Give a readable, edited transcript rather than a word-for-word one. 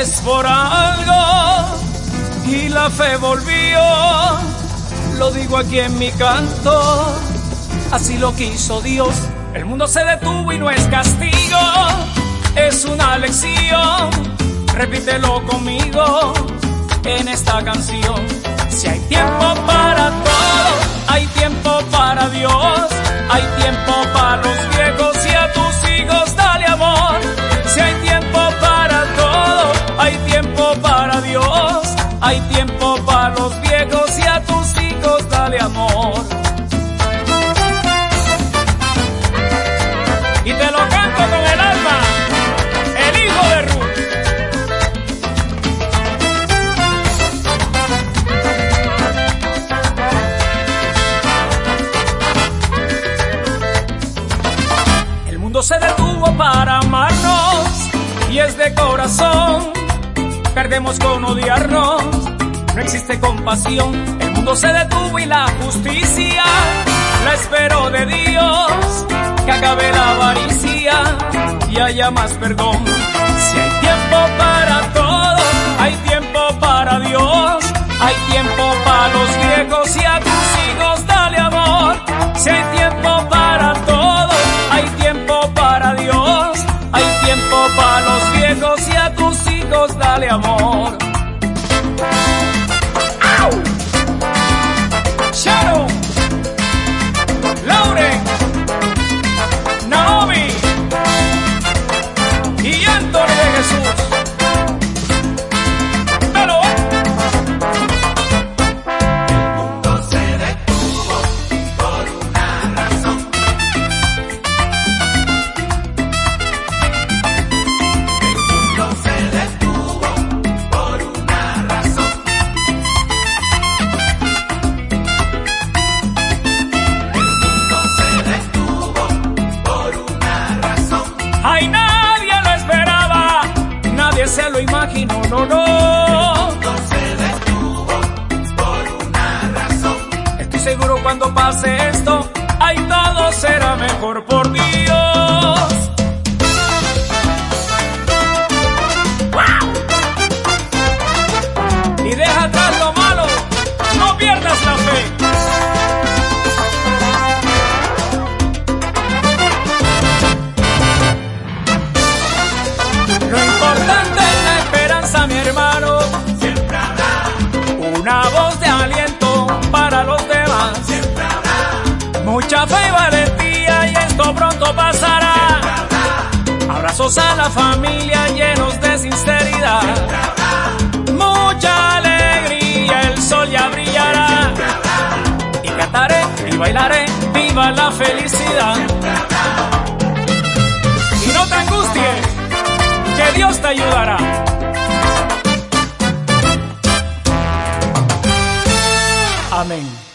es por algo y la fe volvió. Lo digo aquí en mi canto, así lo quiso Dios. El mundo se detuvo y no es castigo, es una lección. Repítelo conmigo en esta canción. Si hay tiempo para todo, hay tiempo para Dios. Hay tiempo para los viejos y a tus hijos dale amor. Si hay tiempo para todo, hay tiempo para Dios. Hay tiempo para los viejos y a tus hijos dale amor. Y te lo canto con el alma, el hijo de Ruth. El mundo se detuvo para amarnos y es de corazón. Perdemos con odiarnos, no existe compasión. El mundo se detuvo y la justicia la esperó de Dios. Que acabe la avaricia y haya más perdón. Si hay tiempo para todo, hay tiempo para Dios. Hay tiempo para los viejos y a tus hijos dale amor. Si hay tiempo para todo, hay tiempo para Dios. Hay tiempo para los viejos y a tus hijos dale amor. ¡Au! Sharon, Lauren, Naomi y Anthony de Jesús. ¡Velo! El mundo se detuvo por una razón. El mundo se detuvo por una razón. El mundo se detuvo por una razón. ¡Ay, nadie lo esperaba! Nadie se lo imaginó, no, no. El mundo se detuvo por una razón. Estoy seguro cuando pase esto, ay, todo será mejor por Dios. ¡Wow! Y deja atrás lo malo, no pierdas la fe. Lo importante es la esperanza, mi hermano. Siempre habrá, Una voz de aliento para los demás. siempre habrá, Mucha fe y valentía y esto pronto pasará. Abrazos a la familia llenos de sinceridad. Mucha alegría, el sol ya brillará. Y cantaré y bailaré, viva la felicidad. Y no te angusties, que Dios te ayudará. Amén.